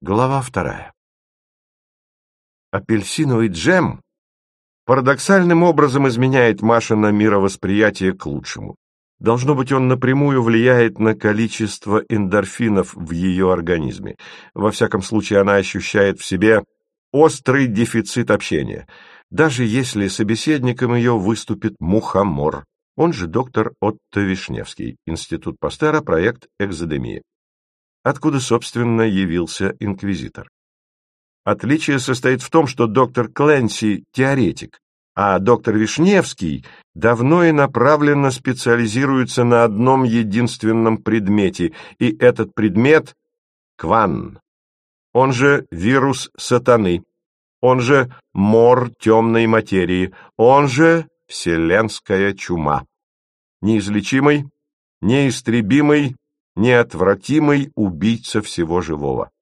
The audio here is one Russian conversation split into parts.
Глава 2. Апельсиновый джем парадоксальным образом изменяет Машино мировосприятие к лучшему. Должно быть, он напрямую влияет на количество эндорфинов в ее организме. Во всяком случае, она ощущает в себе острый дефицит общения, даже если собеседником ее выступит мухомор, он же доктор Отто Вишневский, Институт Пастера, проект «Экзодемия». Откуда, собственно, явился инквизитор. Отличие состоит в том, что доктор Кленси – теоретик, а доктор Вишневский давно и направленно специализируется на одном единственном предмете, и этот предмет – кван, он же вирус сатаны, он же мор темной материи, он же вселенская чума. Неизлечимый, неистребимый, неотвратимый убийца всего живого.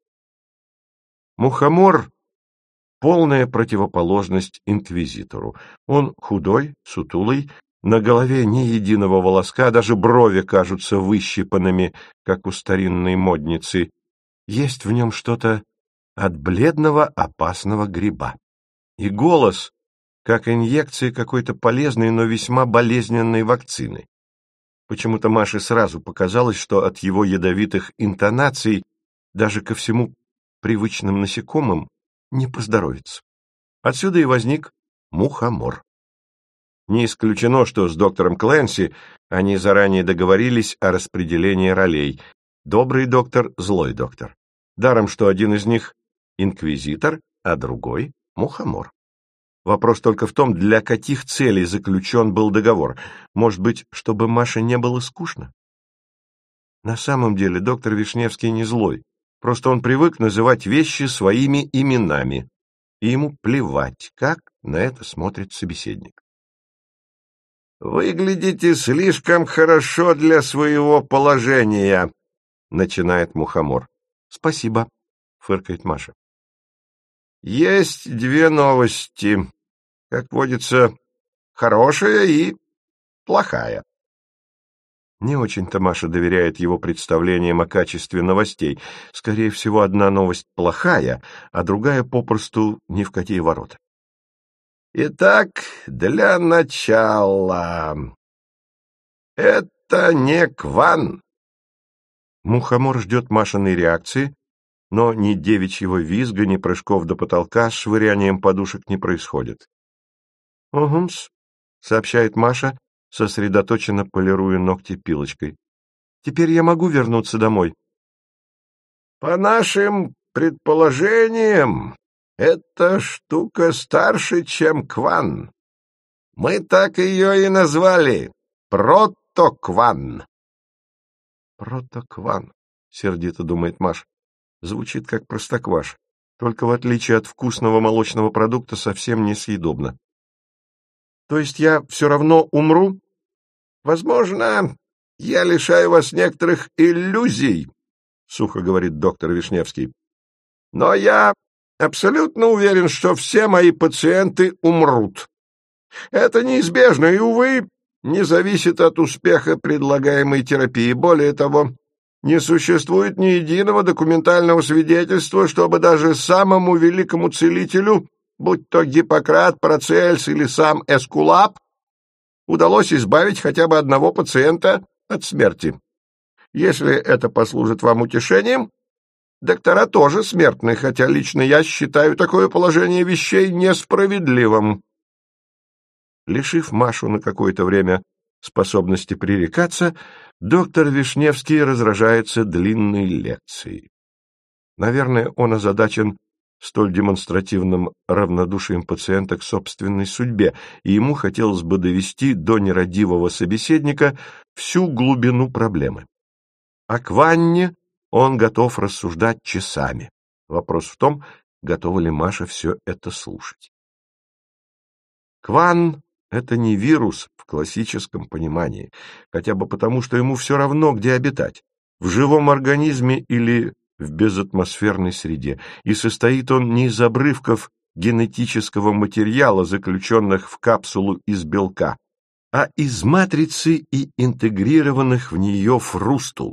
Мухомор — полная противоположность инквизитору. Он худой, сутулый, на голове ни единого волоска, даже брови кажутся выщипанными, как у старинной модницы. Есть в нем что-то от бледного опасного гриба. И голос, как инъекция какой-то полезной, но весьма болезненной вакцины. Почему-то Маше сразу показалось, что от его ядовитых интонаций даже ко всему привычным насекомым не поздоровится. Отсюда и возник мухомор. Не исключено, что с доктором Кленси они заранее договорились о распределении ролей. Добрый доктор, злой доктор. Даром, что один из них инквизитор, а другой мухомор. Вопрос только в том, для каких целей заключен был договор. Может быть, чтобы Маше не было скучно? На самом деле доктор Вишневский не злой. Просто он привык называть вещи своими именами, и ему плевать, как на это смотрит собеседник. «Выглядите слишком хорошо для своего положения», — начинает мухомор. «Спасибо», — фыркает Маша. «Есть две новости. Как водится, хорошая и плохая». Не очень-то Маша доверяет его представлениям о качестве новостей. Скорее всего, одна новость плохая, а другая попросту ни в какие ворота. «Итак, для начала. Это не кван». Мухомор ждет Машиной реакции, но ни девичьего визга, ни прыжков до потолка с швырянием подушек не происходит. «Угу-с», — сообщает Маша, сосредоточенно полируя ногти пилочкой. «Теперь я могу вернуться домой?» «По нашим предположениям, эта штука старше, чем кван. Мы так ее и назвали — протокван». «Протокван», — сердито думает Маша. Звучит как простокваша, только в отличие от вкусного молочного продукта совсем несъедобно. «То есть я все равно умру?» «Возможно, я лишаю вас некоторых иллюзий», — сухо говорит доктор Вишневский. «Но я абсолютно уверен, что все мои пациенты умрут. Это неизбежно и, увы, не зависит от успеха предлагаемой терапии. Более того, не существует ни единого документального свидетельства, чтобы даже самому великому целителю, будь то Гиппократ, Парацельс или сам Эскулап, удалось избавить хотя бы одного пациента от смерти. Если это послужит вам утешением, доктора тоже смертны, хотя лично я считаю такое положение вещей несправедливым». Лишив Машу на какое-то время способности пререкаться, доктор Вишневский разражается длинной лекцией. Наверное, он озадачен столь демонстративным равнодушием пациента к собственной судьбе, и ему хотелось бы довести до нерадивого собеседника всю глубину проблемы. О кванне он готов рассуждать часами. Вопрос в том, готова ли Маша все это слушать. Кван — это не вирус в классическом понимании, хотя бы потому, что ему все равно, где обитать, в живом организме или в безатмосферной среде, и состоит он не из обрывков генетического материала, заключенных в капсулу из белка, а из матрицы и интегрированных в нее фрустул,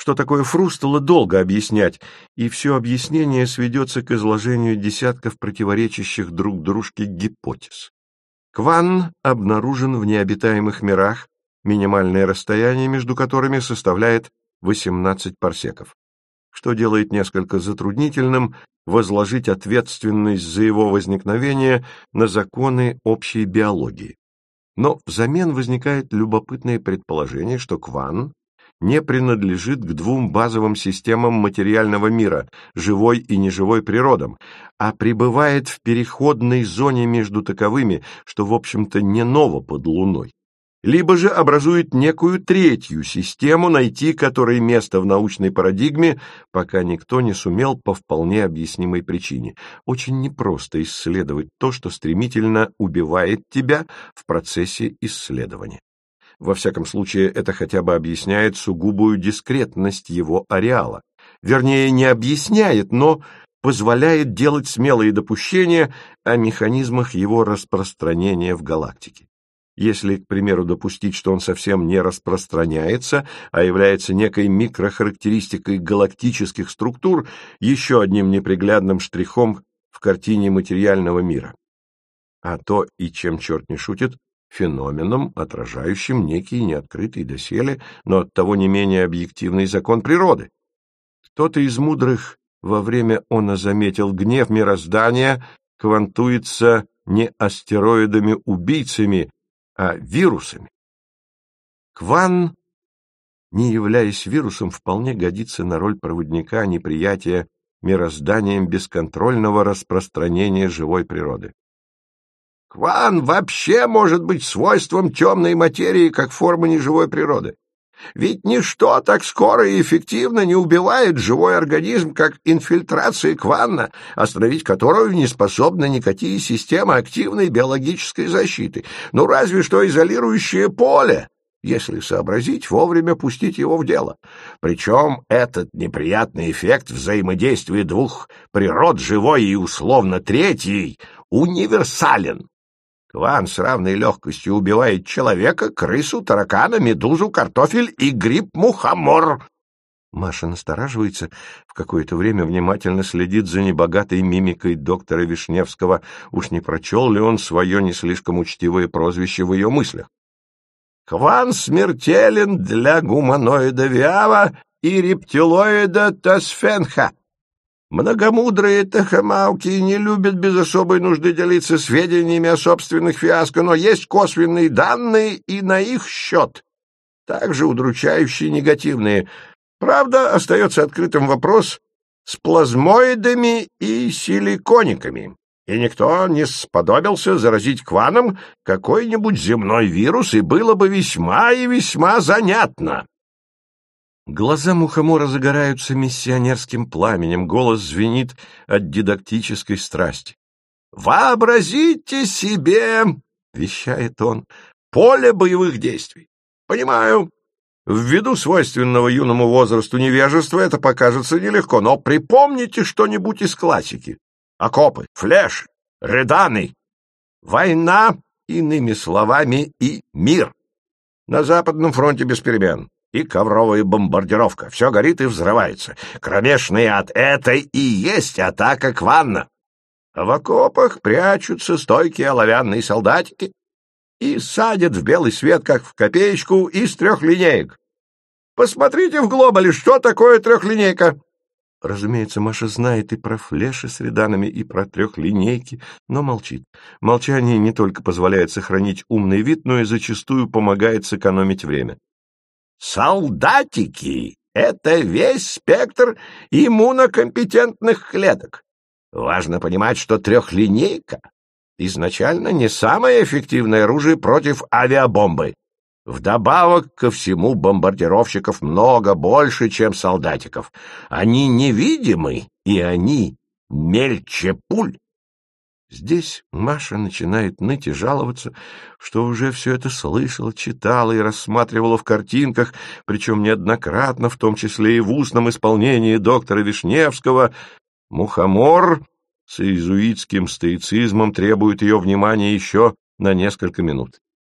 Что такое фрустула, долго объяснять, и все объяснение сведется к изложению десятков противоречащих друг дружке гипотез. Кванн обнаружен в необитаемых мирах, минимальное расстояние между которыми составляет 18 парсеков, что делает несколько затруднительным возложить ответственность за его возникновение на законы общей биологии. Но взамен возникает любопытное предположение, что Кванн не принадлежит к двум базовым системам материального мира, живой и неживой природам, а пребывает в переходной зоне между таковыми, что, в общем-то, не ново под Луной. Либо же образует некую третью систему, найти которой место в научной парадигме, пока никто не сумел по вполне объяснимой причине. Очень непросто исследовать то, что стремительно убивает тебя в процессе исследования. Во всяком случае, это хотя бы объясняет сугубую дискретность его ареала. Вернее, не объясняет, но позволяет делать смелые допущения о механизмах его распространения в галактике. Если, к примеру, допустить, что он совсем не распространяется, а является некой микрохарактеристикой галактических структур, еще одним неприглядным штрихом в картине материального мира. А то, и чем черт не шутит, феноменом, отражающим некий неоткрытый доселе, но оттого не менее объективный закон природы. Кто-то из мудрых во время оно заметил гнев мироздания квантуется не астероидами-убийцами, а вирусами. Кванн, не являясь вирусом, вполне годится на роль проводника неприятия мирозданием бесконтрольного распространения живой природы. Кванн вообще может быть свойством темной материи как формы неживой природы. Ведь ничто так скоро и эффективно не убивает живой организм, как инфильтрация Кванна, остановить которую не способны никакие системы активной биологической защиты. Ну, разве что изолирующее поле, если сообразить, вовремя пустить его в дело. Причем этот неприятный эффект взаимодействия двух природ, живой и условно третьей, универсален. Кванн с равной легкостью убивает человека, крысу, таракана, медузу, картофель и гриб-мухомор. Маша настораживается, в какое-то время внимательно следит за небогатой мимикой доктора Вишневского. Уж не прочел ли он свое не слишком учтивое прозвище в ее мыслях? Кванн смертелен для гуманоида Виава и рептилоида Тосфенха. Многомудрые тахомауки не любят без особой нужды делиться сведениями о собственных фиаско, но есть косвенные данные и на их счет, также удручающие негативные. Правда, остается открытым вопрос с плазмоидами и силикониками, и никто не сподобился заразить Кванном какой-нибудь земной вирус, и было бы весьма и весьма занятно. Глаза мухомора загораются миссионерским пламенем, голос звенит от дидактической страсти. «Вообразите себе, — вещает он, — поле боевых действий. Понимаю, ввиду свойственного юному возрасту невежества это покажется нелегко, но припомните что-нибудь из классики. Окопы, флеши, реданы. Война, иными словами, и мир. На Западном фронте без перемен. И ковровая бомбардировка. Все горит и взрывается. Кромешный ад — это и есть атака Кванна. А в окопах прячутся стойкие оловянные солдатики и садят в белый свет, как в копеечку, из 3 линеек. Посмотрите в глобале, что такое 3-линейка. Разумеется, Маша знает и про флеши с реданами, и про 3-линейки, но молчит. Молчание не только позволяет сохранить умный вид, но и зачастую помогает сэкономить время. Солдатики — это весь спектр иммунокомпетентных клеток. Важно понимать, что 3-линейка изначально не самое эффективное оружие против авиабомбы. Вдобавок ко всему, бомбардировщиков много больше, чем солдатиков. Они невидимы, и они мельче пуль. Здесь Маша начинает ныть и жаловаться, что уже все это слышала, читала и рассматривала в картинках, причем неоднократно, в том числе и в устном исполнении доктора Вишневского. Мухомор с иезуитским стоицизмом требует ее внимания еще на несколько минут.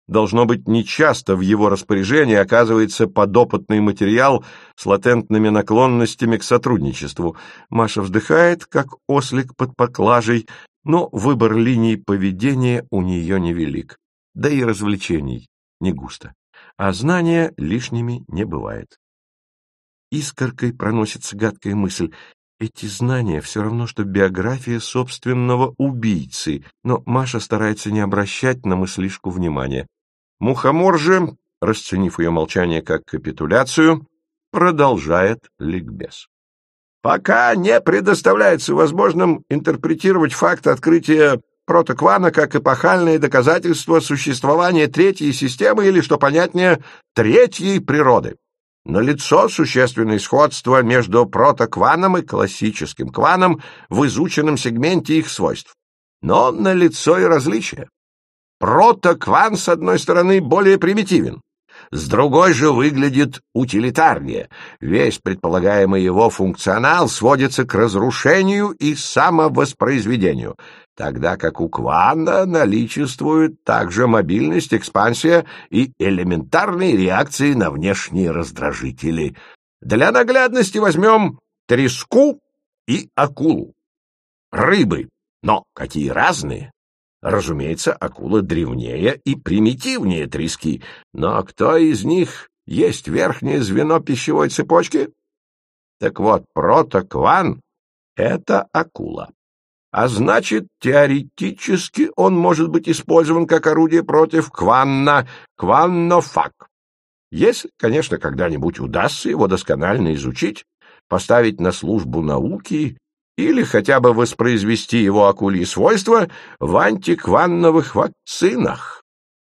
Должно быть, нечасто в его распоряжении оказывается подопытный материал с латентными наклонностями к сотрудничеству. Маша вздыхает, как ослик под поклажей, но выбор линий поведения у нее невелик. Да и развлечений не густо. А знания лишними не бывает. Искоркой проносится гадкая мысль. Эти знания все равно, что биография собственного убийцы, но Маша старается не обращать на мыслишку внимания. Мухомор же, расценив ее молчание как капитуляцию, продолжает ликбез. Пока не предоставляется возможным интерпретировать факт открытия протоквана как эпохальное доказательство существования третьей системы или, что понятнее, третьей природы. Налицо существенное сходство между протокваном и классическим кваном в изученном сегменте их свойств. Но налицо и различия. Протокван, с одной стороны, более примитивен, с другой же выглядит утилитарнее. Весь предполагаемый его функционал сводится к разрушению и самовоспроизведению, тогда как у квана наличествует также мобильность, экспансия и элементарные реакции на внешние раздражители. Для наглядности возьмем треску и акулу. Рыбы, но какие разные! Разумеется, акула древнее и примитивнее трески, но кто из них есть верхнее звено пищевой цепочки? Так вот, протокван — это акула. А значит, теоретически он может быть использован как орудие против кванна, кваннофаг. Если, конечно, когда-нибудь удастся его досконально изучить, поставить на службу науки или хотя бы воспроизвести его акульи свойства в антикванновых вакцинах.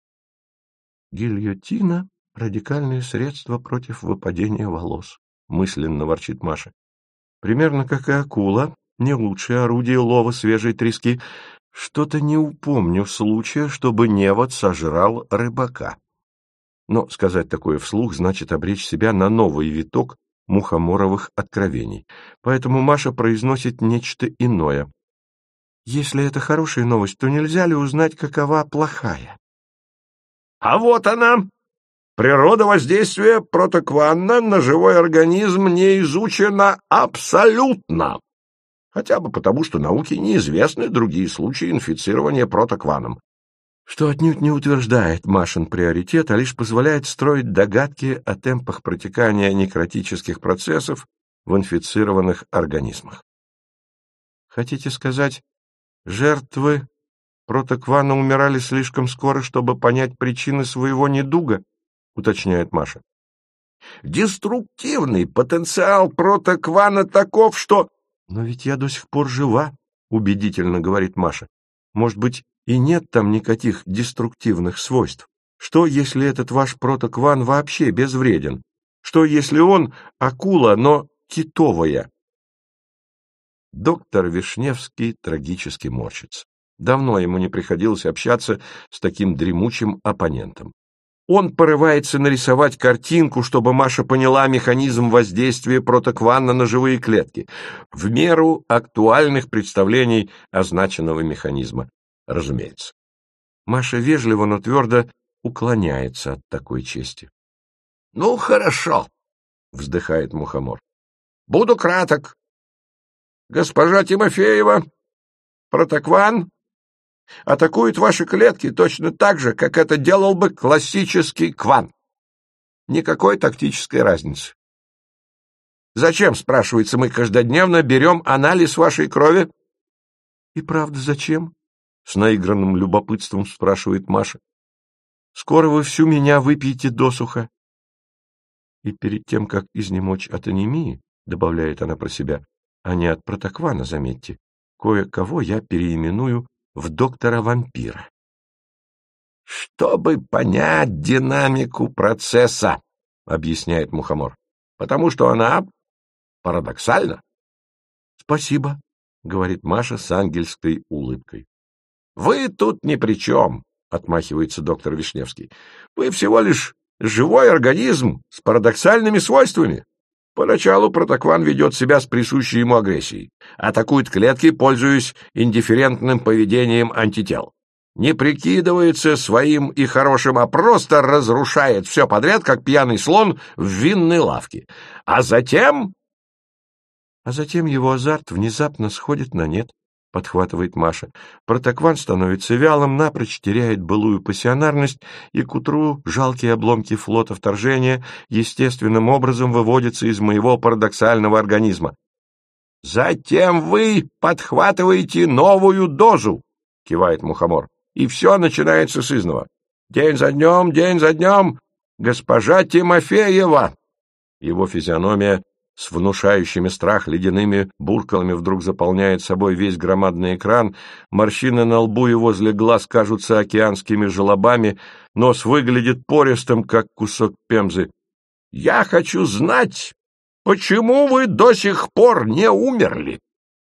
Гильотина — радикальное средство против выпадения волос, мысленно ворчит Маша. Примерно как и акула, не лучшее орудие лова свежей трески. Что-то не упомню случая, чтобы невод сожрал рыбака. Но сказать такое вслух значит обречь себя на новый виток мухоморовых откровений. Поэтому Маша произносит нечто иное. Если это хорошая новость, то нельзя ли узнать, какова плохая? А вот она! Природа воздействия протоквана на живой организм не изучена абсолютно. Хотя бы потому, что науке неизвестны другие случаи инфицирования протокваном, что отнюдь не утверждает Машин приоритет, а лишь позволяет строить догадки о темпах протекания некротических процессов в инфицированных организмах. Хотите сказать, жертвы протоквана умирали слишком скоро, чтобы понять причины своего недуга, уточняет Маша. Деструктивный потенциал протоквана таков, что... Но ведь я до сих пор жива, убедительно говорит Маша. Может быть, и нет там никаких деструктивных свойств. Что, если этот ваш протокван вообще безвреден? Что, если он акула, но китовая? Доктор Вишневский трагически морщится. Давно ему не приходилось общаться с таким дремучим оппонентом. Он порывается нарисовать картинку, чтобы Маша поняла механизм воздействия протоквана на живые клетки, в меру актуальных представлений означенного механизма. Разумеется. Маша вежливо, но твердо уклоняется от такой чести. — Ну, хорошо, — вздыхает Мухомор. — Буду краток. Госпожа Тимофеева, протокван атакует ваши клетки точно так же, как это делал бы классический кван. Никакой тактической разницы. Зачем, спрашивается, мы каждодневно берем анализ вашей крови? — И правда, зачем? — с наигранным любопытством спрашивает Маша. — Скоро вы всю меня выпьете досуха. И перед тем, как изнемочь от анемии, добавляет она про себя, а не от протоквана, заметьте, кое-кого я переименую в доктора-вампира. Чтобы понять динамику процесса, объясняет Мухомор, потому что она парадоксальна. Спасибо, говорит Маша с ангельской улыбкой. Вы тут ни при чем, отмахивается доктор Вишневский. Вы всего лишь живой организм с парадоксальными свойствами. Поначалу протокван ведет себя с присущей ему агрессией, атакует клетки, пользуясь индифферентным поведением антител. не прикидывается своим и хорошим, а просто разрушает все подряд, как пьяный слон в винной лавке. А затем его азарт внезапно сходит на нет, — подхватывает Маша. Протокван становится вялым, напрочь теряет былую пассионарность, и к утру жалкие обломки флота вторжения естественным образом выводятся из моего парадоксального организма. «Затем вы подхватываете новую дозу», — кивает Мухомор, — «и все начинается с изного. День за днем, госпожа Тимофеева». Его физиономия с внушающими страх ледяными буркалами вдруг заполняет собой весь громадный экран, морщины на лбу и возле глаз кажутся океанскими желобами, нос выглядит пористым, как кусок пемзы. «Я хочу знать, почему вы до сих пор не умерли?»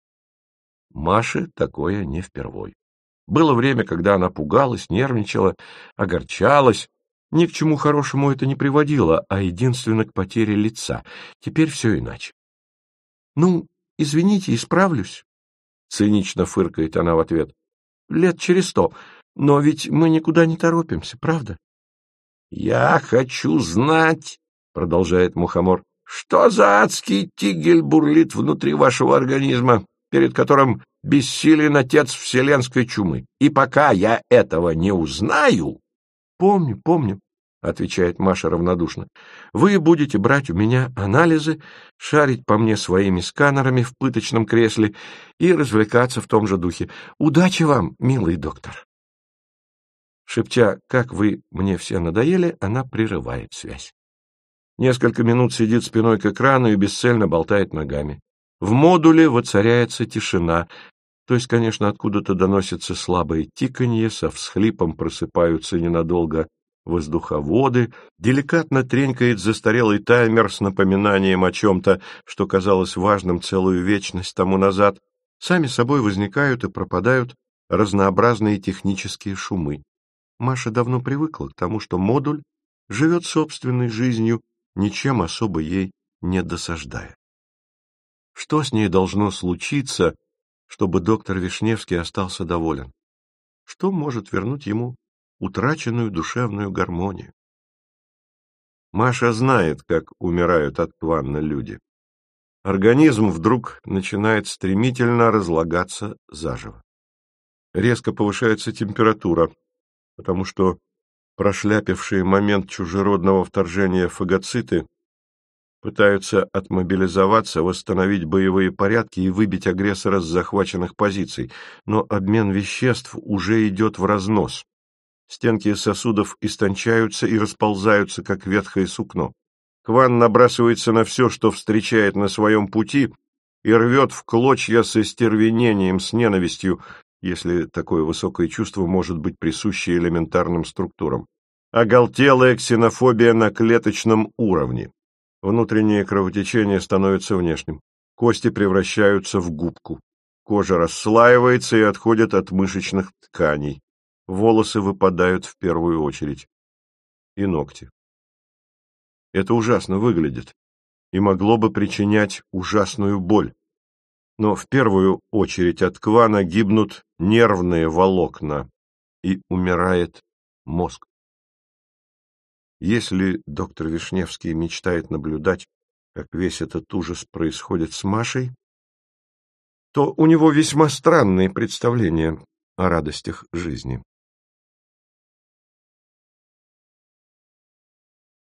Маше такое не впервой. Было время, когда она пугалась, нервничала, огорчалась. Ни к чему хорошему это не приводило, а единственно к потере лица. Теперь все иначе. — Ну, извините, исправлюсь, — цинично фыркает она в ответ. — Лет через 100, но ведь мы никуда не торопимся, правда? — Я хочу знать, — продолжает Мухомор, — что за адский тигель бурлит внутри вашего организма, перед которым бессилен отец вселенской чумы. И пока я этого не узнаю... — Помню, — отвечает Маша равнодушно. — Вы будете брать у меня анализы, шарить по мне своими сканерами в пыточном кресле и развлекаться в том же духе. Удачи вам, милый доктор. Шепча «как вы мне все надоели», она прерывает связь. Несколько минут сидит спиной к экрану и бесцельно болтает ногами. В модуле воцаряется тишина, то есть, конечно, откуда-то доносится слабое тиканье, со всхлипом просыпаются ненадолго воздуховоды, деликатно тренькает застарелый таймер с напоминанием о чем-то, что казалось важным целую вечность тому назад. Сами собой возникают и пропадают разнообразные технические шумы. Маша давно привыкла к тому, что модуль живет собственной жизнью, ничем особо ей не досаждая. Что с ней должно случиться, чтобы доктор Вишневский остался доволен? Что может вернуть ему утраченную душевную гармонию? Маша знает, как умирают от кванна люди. Организм вдруг начинает стремительно разлагаться заживо. Резко повышается температура, потому что прошляпившие момент чужеродного вторжения фагоциты пытаются отмобилизоваться, восстановить боевые порядки и выбить агрессора с захваченных позиций, но обмен веществ уже идет в разнос. Стенки сосудов истончаются и расползаются, как ветхое сукно. Кван набрасывается на все, что встречает на своем пути, и рвет в клочья с остервенением, с ненавистью, если такое высокое чувство может быть присуще элементарным структурам. Оголтелая ксенофобия на клеточном уровне. Внутреннее кровотечение становится внешним. Кости превращаются в губку. Кожа расслаивается и отходит от мышечных тканей. Волосы выпадают в первую очередь. И ногти. Это ужасно выглядит и могло бы причинять ужасную боль. Но в первую очередь от квана гибнут нервные волокна и умирает мозг. Если доктор Вишневский мечтает наблюдать, как весь этот ужас происходит с Машей, то у него весьма странные представления о радостях жизни.